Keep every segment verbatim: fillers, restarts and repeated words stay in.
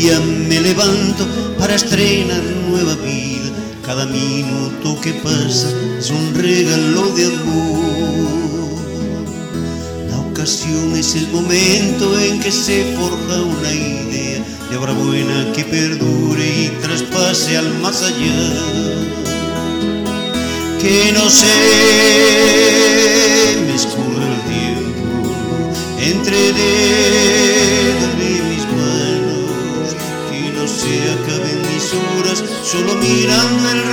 día me levanto para estrenar nueva vida. Cada minuto que pasa es un regalo de amor. La ocasión es el momento en que se forja una idea de obra buena que perdure y traspase al más allá. Que no sé, me escurre el tiempo entre dedos de mis manos, que no se acaben mis horas solo mirando el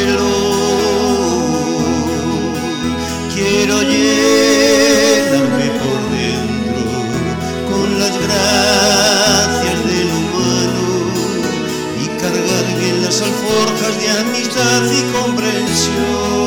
reloj. Quiero llenarme por dentro con las gracias del humano y cargar bien las alforjas de amistad y comprensión.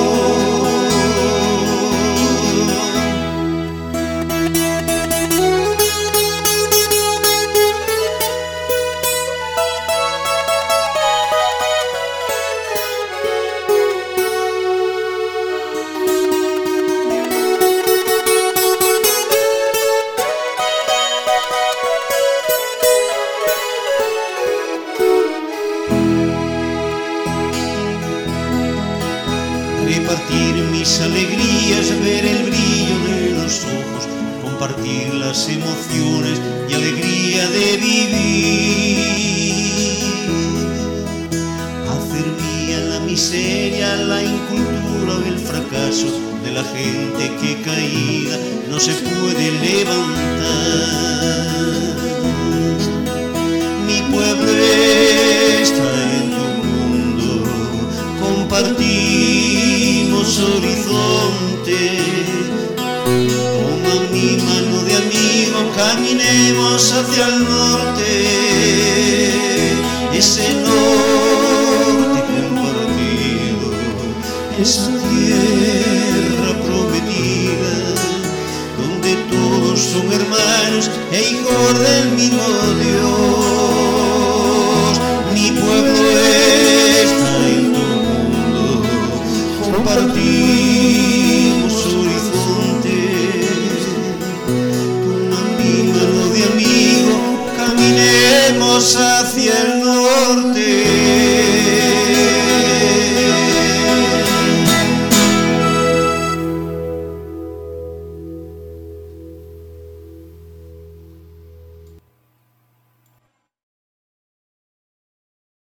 Repartir mis alegrías, ver el brillo de los ojos, compartir las emociones y alegría de vivir. Hacer mía la miseria, la incultura, el fracaso de la gente que caída no se puede levantar. Mi pueblo está en tu mundo, compartimos horizonte. Toma mi mano de amigo, caminemos hacia el norte. Ese norte compartido, esa tierra prometida, donde todos son hermanos e hijos del mismo Dios. Mi pueblo está en tu mundo, compartimos horizonte. Toma mi mano de amigo, caminemos hacia el norte.